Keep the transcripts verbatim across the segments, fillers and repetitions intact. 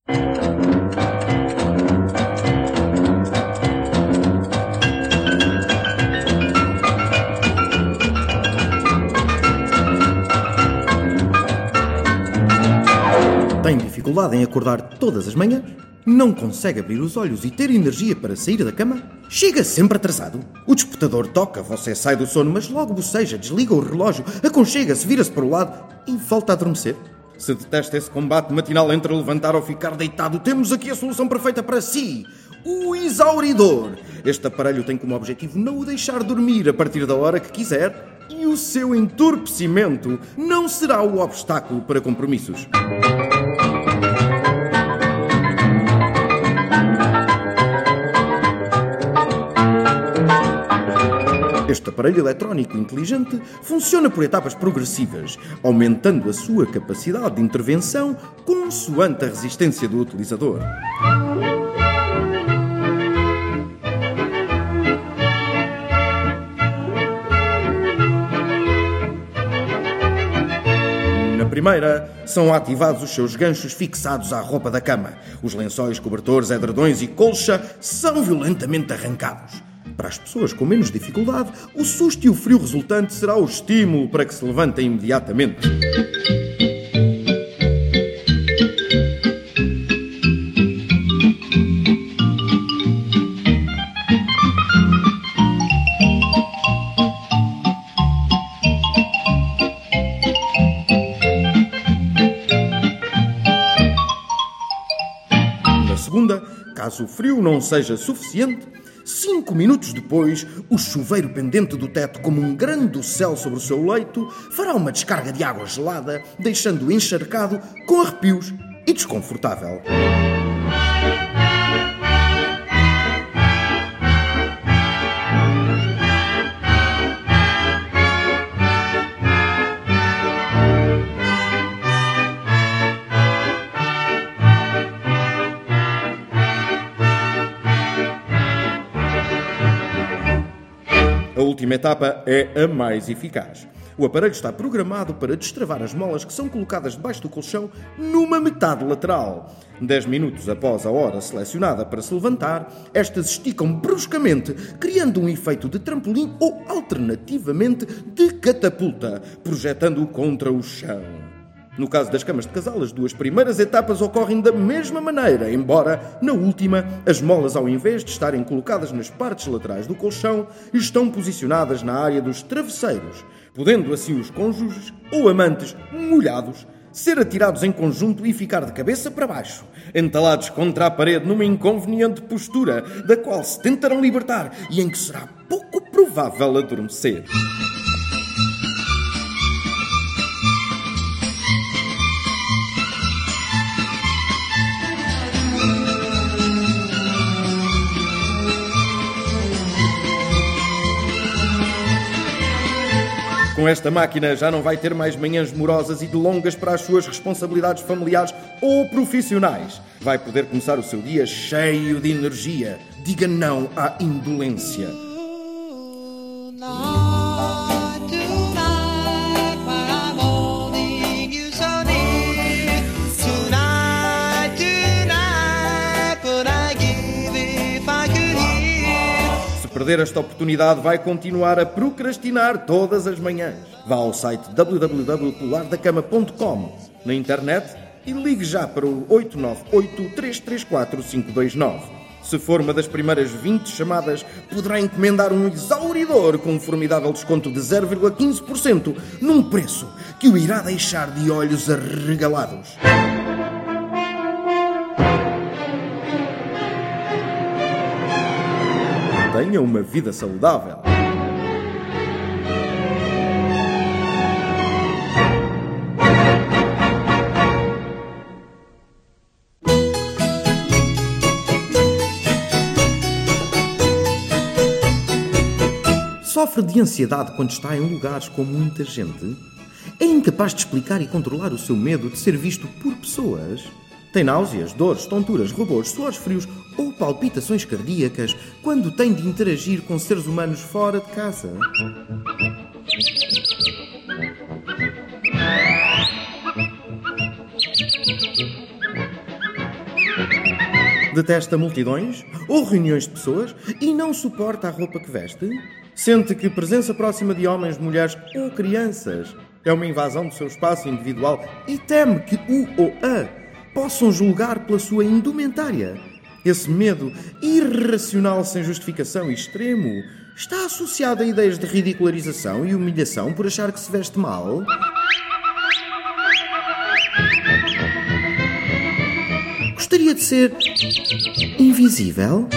Tem dificuldade em acordar todas as manhãs? Não consegue abrir os olhos e ter energia para sair da cama? Chega sempre atrasado? O despertador toca, você sai do sono, mas logo boceja, desliga o relógio, aconchega-se, vira-se para o lado e volta a adormecer? Se detesta esse combate matinal entre levantar ou ficar deitado, temos aqui a solução perfeita para si. O Exauridor. Este aparelho tem como objetivo não o deixar dormir a partir da hora que quiser e o seu entorpecimento não será o obstáculo para compromissos. Este aparelho eletrónico inteligente funciona por etapas progressivas, aumentando a sua capacidade de intervenção consoante a resistência do utilizador. Na primeira, são ativados os seus ganchos fixados à roupa da cama. Os lençóis, cobertores, edredões e colcha são violentamente arrancados. Para as pessoas com menos dificuldade, o susto e o frio resultante será o estímulo para que se levantem imediatamente. Na segunda, caso o frio não seja suficiente, Cinco minutos depois, o chuveiro pendente do teto como um grande dossel sobre o seu leito fará uma descarga de água gelada, deixando-o encharcado, com arrepios e desconfortável. A última etapa é a mais eficaz. O aparelho está programado para destravar as molas que são colocadas debaixo do colchão numa metade lateral. Dez minutos após a hora selecionada para se levantar, estas esticam bruscamente, criando um efeito de trampolim ou, alternativamente, de catapulta, projetando-o contra o chão. No caso das camas de casal, as duas primeiras etapas ocorrem da mesma maneira, embora, na última, as molas, ao invés de estarem colocadas nas partes laterais do colchão, estão posicionadas na área dos travesseiros, podendo assim os cônjuges ou amantes molhados ser atirados em conjunto e ficar de cabeça para baixo, entalados contra a parede numa inconveniente postura, da qual se tentarão libertar e em que será pouco provável adormecer. Com esta máquina já não vai ter mais manhãs morosas e de longas para as suas responsabilidades familiares ou profissionais. Vai poder começar o seu dia cheio de energia. Diga não à indolência. Perder esta oportunidade, vai continuar a procrastinar todas as manhãs. Vá ao site w w w ponto lar da cama ponto com na internet e ligue já para o oito nove oito, três três quatro, cinco dois nove. Se for uma das primeiras vinte chamadas, poderá encomendar um Exauridor com um formidável desconto de zero vírgula quinze por cento num preço que o irá deixar de olhos arregalados. Tenha uma vida saudável. Sofre de ansiedade quando está em lugares com muita gente? É incapaz de explicar e controlar o seu medo de ser visto por pessoas? Tem náuseas, dores, tonturas, rubores, suores frios ou palpitações cardíacas quando tem de interagir com seres humanos fora de casa? Detesta multidões ou reuniões de pessoas e não suporta a roupa que veste? Sente que presença próxima de homens, mulheres ou crianças é uma invasão do seu espaço individual e teme que o ou a possam julgar pela sua indumentária? Esse medo irracional sem justificação e extremo está associado a ideias de ridicularização e humilhação por achar que se veste mal? Gostaria de ser invisível?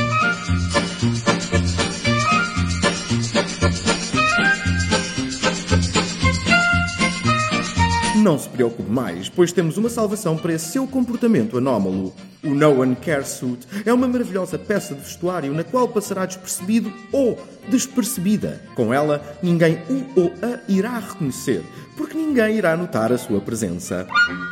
Não se preocupe mais, pois temos uma salvação para esse seu comportamento anómalo. O No One Cares Suit é uma maravilhosa peça de vestuário na qual passará despercebido ou despercebida. Com ela, ninguém o ou a irá reconhecer, porque ninguém irá notar a sua presença.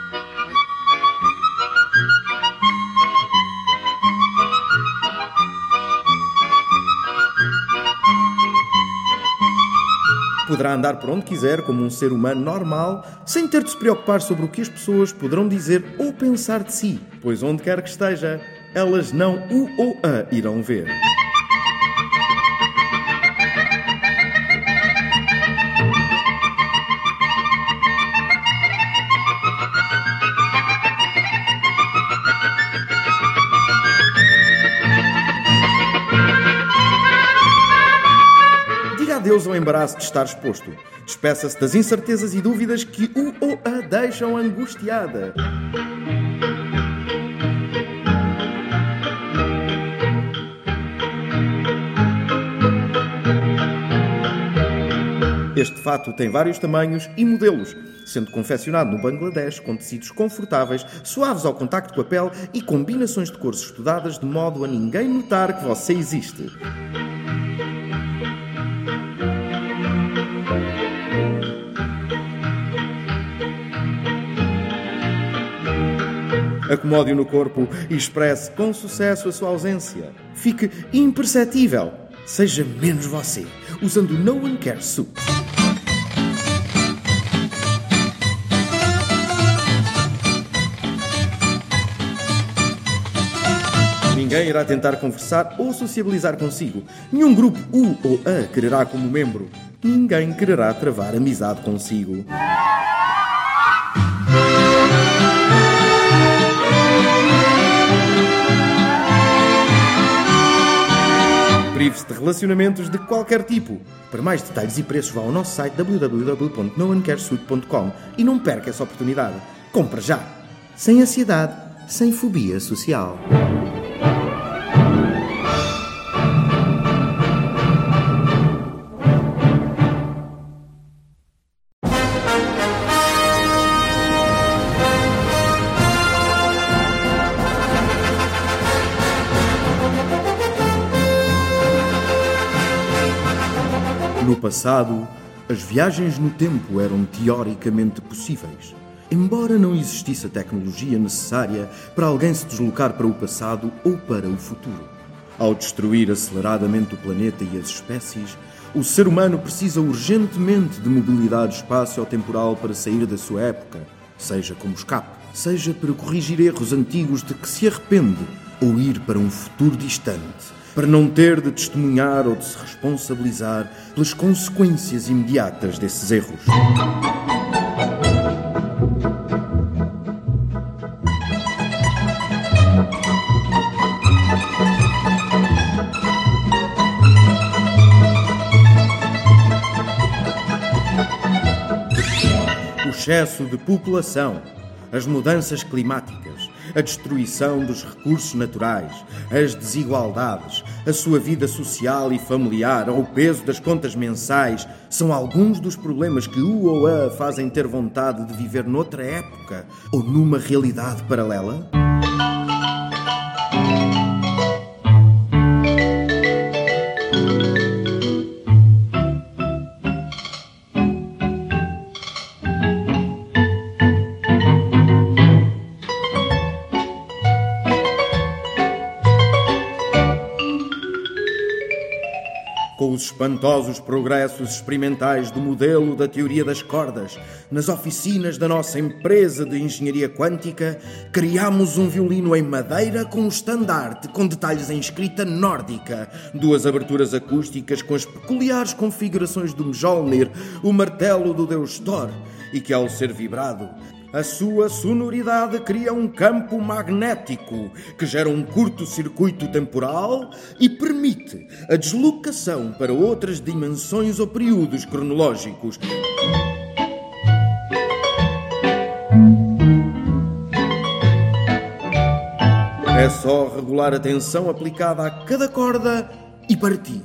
Poderá andar por onde quiser como um ser humano normal, sem ter de se preocupar sobre o que as pessoas poderão dizer ou pensar de si, pois onde quer que esteja, elas não o ou a irão ver. Adeus ao embaraço de estar exposto. Despeça-se das incertezas e dúvidas que o ou a deixam angustiada. Este fato tem vários tamanhos e modelos, sendo confeccionado no Bangladesh com tecidos confortáveis, suaves ao contacto com a pele e combinações de cores estudadas de modo a ninguém notar que você existe. Acomode-o no corpo e expresse com sucesso a sua ausência. Fique imperceptível. Seja menos você, usando o No One Cares Suit. Ninguém irá tentar conversar ou sociabilizar consigo. Nenhum grupo U ou A quererá como membro. Ninguém quererá travar amizade consigo. Prive-se de relacionamentos de qualquer tipo. Para mais detalhes e preços, vá ao nosso site w w w ponto no one cares suit ponto com e não perca essa oportunidade. Compre já! Sem ansiedade, sem fobia social. No passado, as viagens no tempo eram teoricamente possíveis, embora não existisse a tecnologia necessária para alguém se deslocar para o passado ou para o futuro. Ao destruir aceleradamente o planeta e as espécies, o ser humano precisa urgentemente de mobilidade espaço-temporal para sair da sua época, seja como escape, seja para corrigir erros antigos de que se arrepende ou ir para um futuro distante, para não ter de testemunhar ou de se responsabilizar pelas consequências imediatas desses erros. O excesso de população, as mudanças climáticas, a destruição dos recursos naturais, as desigualdades, a sua vida social e familiar ou o peso das contas mensais são alguns dos problemas que o ou a fazem ter vontade de viver noutra época ou numa realidade paralela? Com os espantosos progressos experimentais do modelo da teoria das cordas, nas oficinas da nossa empresa de engenharia quântica, criámos um violino em madeira com um estandarte com detalhes em escrita nórdica, duas aberturas acústicas com as peculiares configurações do Mjolnir, o martelo do deus Thor, e que ao ser vibrado, a sua sonoridade cria um campo magnético que gera um curto-circuito temporal e permite a deslocação para outras dimensões ou períodos cronológicos. É só regular a tensão aplicada a cada corda e partir.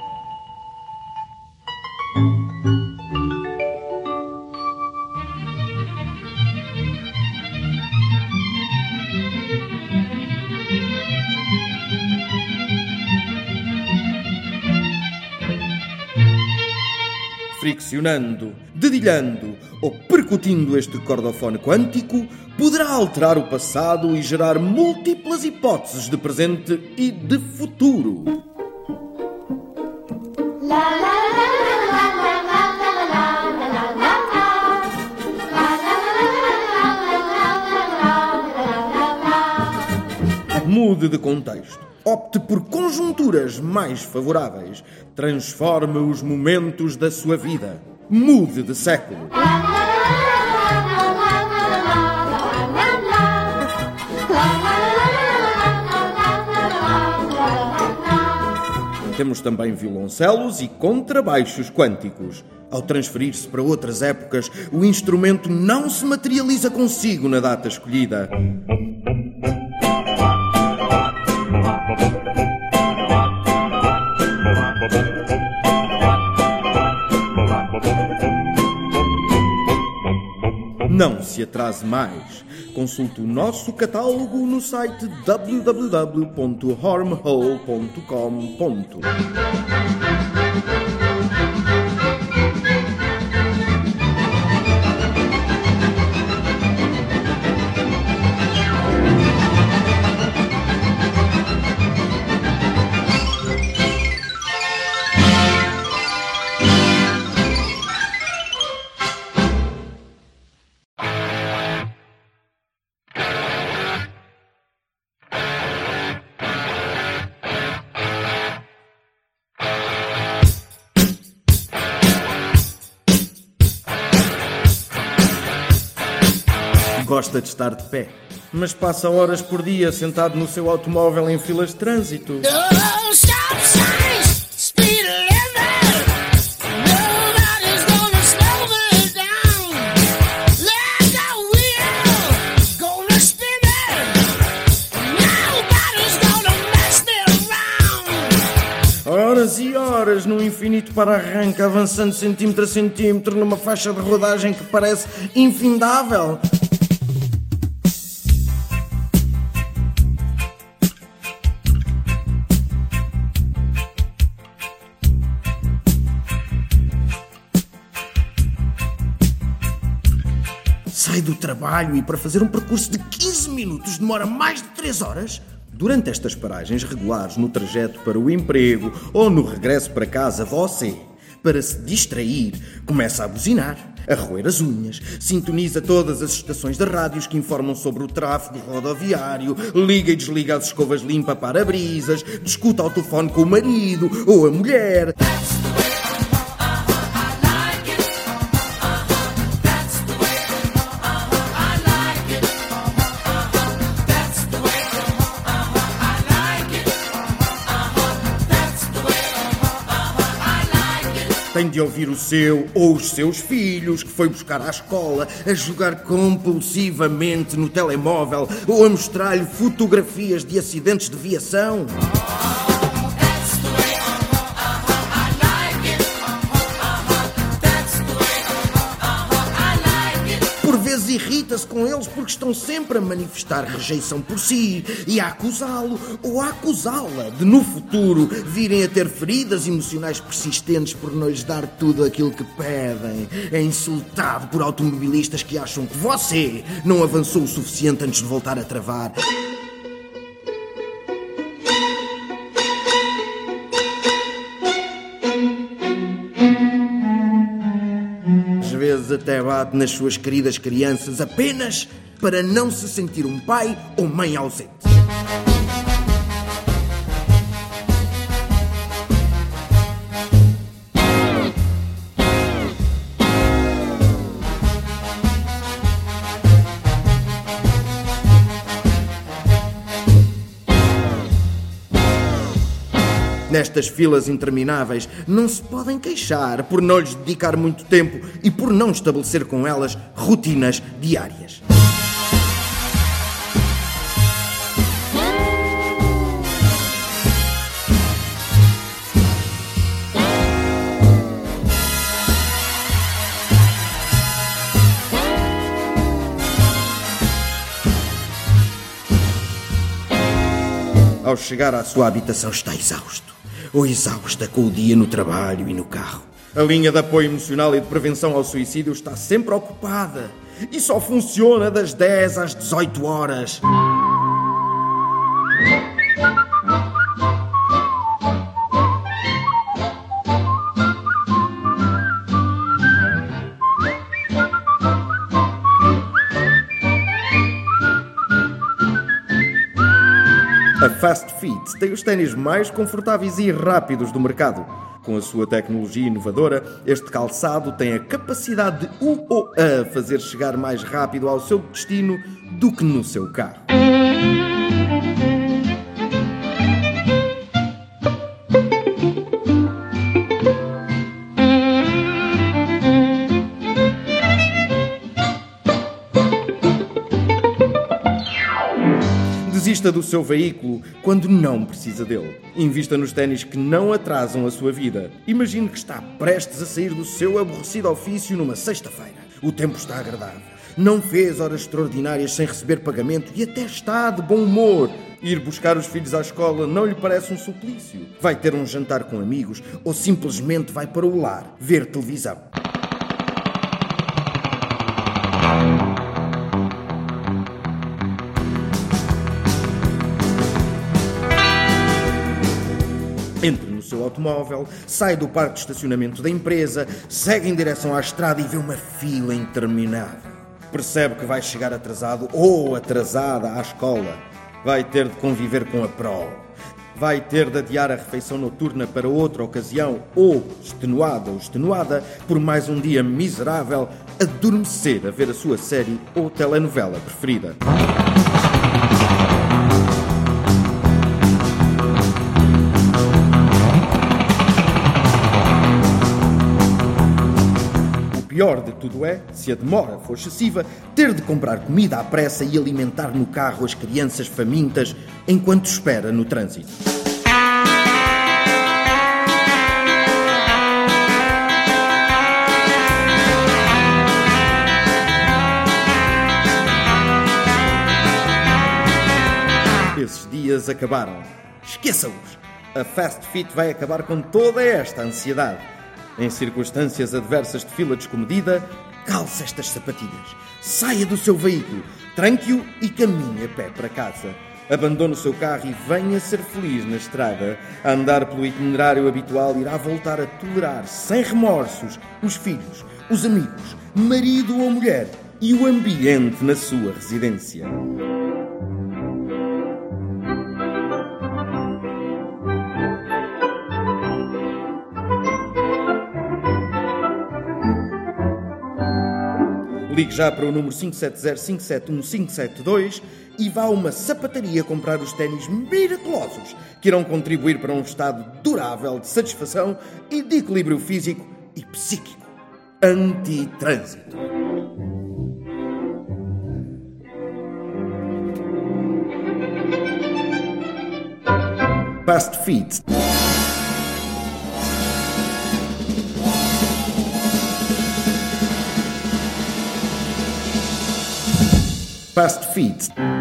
Friccionando, dedilhando ou percutindo este cordofone quântico, poderá alterar o passado e gerar múltiplas hipóteses de presente e de futuro. Mude de contexto. Opte por conjunturas mais favoráveis. Transforme os momentos da sua vida. Mude de século. Temos também violoncelos e contrabaixos quânticos. Ao transferir-se para outras épocas, o instrumento não se materializa consigo na data escolhida. Não se atrase mais. Consulte o nosso catálogo no site w w w ponto hormhole ponto com. Gosta de estar de pé, mas passa horas por dia sentado no seu automóvel em filas de trânsito. Horas e horas num infinito para-arranca, avançando centímetro a centímetro numa faixa de rodagem que parece infindável. Sai do trabalho e para fazer um percurso de quinze minutos demora mais de três horas? Durante estas paragens regulares no trajeto para o emprego ou no regresso para casa, você, para se distrair, começa a buzinar, a roer as unhas, sintoniza todas as estações de rádios que informam sobre o tráfego rodoviário, liga e desliga as escovas limpa-para-brisas, discute ao telefone com o marido ou a mulher. Tem de ouvir o seu ou os seus filhos que foi buscar à escola a jogar compulsivamente no telemóvel ou a mostrar-lhe fotografias de acidentes de viação. Por vezes irrita-se com eles porque estão sempre a manifestar rejeição por si e a acusá-lo ou a acusá-la de, no futuro, virem a ter feridas emocionais persistentes por não lhes dar tudo aquilo que pedem. É insultado por automobilistas que acham que você não avançou o suficiente antes de voltar a travar. vezes até bate nas suas queridas crianças apenas para não se sentir um pai ou mãe ausente. Nestas filas intermináveis, não se podem queixar por não lhes dedicar muito tempo e por não estabelecer com elas rotinas diárias. Ao chegar à sua habitação está exausto. Ou exausta com o dia no trabalho e no carro. A linha de apoio emocional e de prevenção ao suicídio está sempre ocupada e só funciona das dez às dezoito horas. A Fast Fit tem os ténis mais confortáveis e rápidos do mercado. Com a sua tecnologia inovadora, este calçado tem a capacidade de o ou a fazer chegar mais rápido ao seu destino do que no seu carro. Desista do seu veículo quando não precisa dele. Invista nos ténis que não atrasam a sua vida. Imagine que está prestes a sair do seu aborrecido ofício numa sexta-feira. O tempo está agradável. Não fez horas extraordinárias sem receber pagamento e até está de bom humor. Ir buscar os filhos à escola não lhe parece um suplício. Vai ter um jantar com amigos ou simplesmente vai para o lar ver televisão. Entre no seu automóvel, sai do parque de estacionamento da empresa, segue em direção à estrada e vê uma fila interminável. Percebe que vai chegar atrasado ou atrasada à escola. Vai ter de conviver com a prole. Vai ter de adiar a refeição noturna para outra ocasião ou, extenuado ou extenuada, por mais um dia miserável, adormecer a ver a sua série ou telenovela preferida. O pior de tudo é, se a demora for excessiva, ter de comprar comida à pressa e alimentar no carro as crianças famintas enquanto espera no trânsito. Esses dias acabaram. Esqueça-os! A Fast Fit vai acabar com toda esta ansiedade. Em circunstâncias adversas de fila descomedida, calce estas sapatilhas, saia do seu veículo, tranque-o e caminhe a pé para casa. Abandone o seu carro e venha ser feliz na estrada. A andar pelo itinerário habitual irá voltar a tolerar, sem remorsos, os filhos, os amigos, marido ou mulher e o ambiente na sua residência. Ligue já para o número cinco sete zero, cinco sete um, cinco sete dois e vá a uma sapataria comprar os ténis miraculosos que irão contribuir para um estado durável de satisfação e de equilíbrio físico e psíquico. Antitrânsito. Fast Fit. Fast Fit.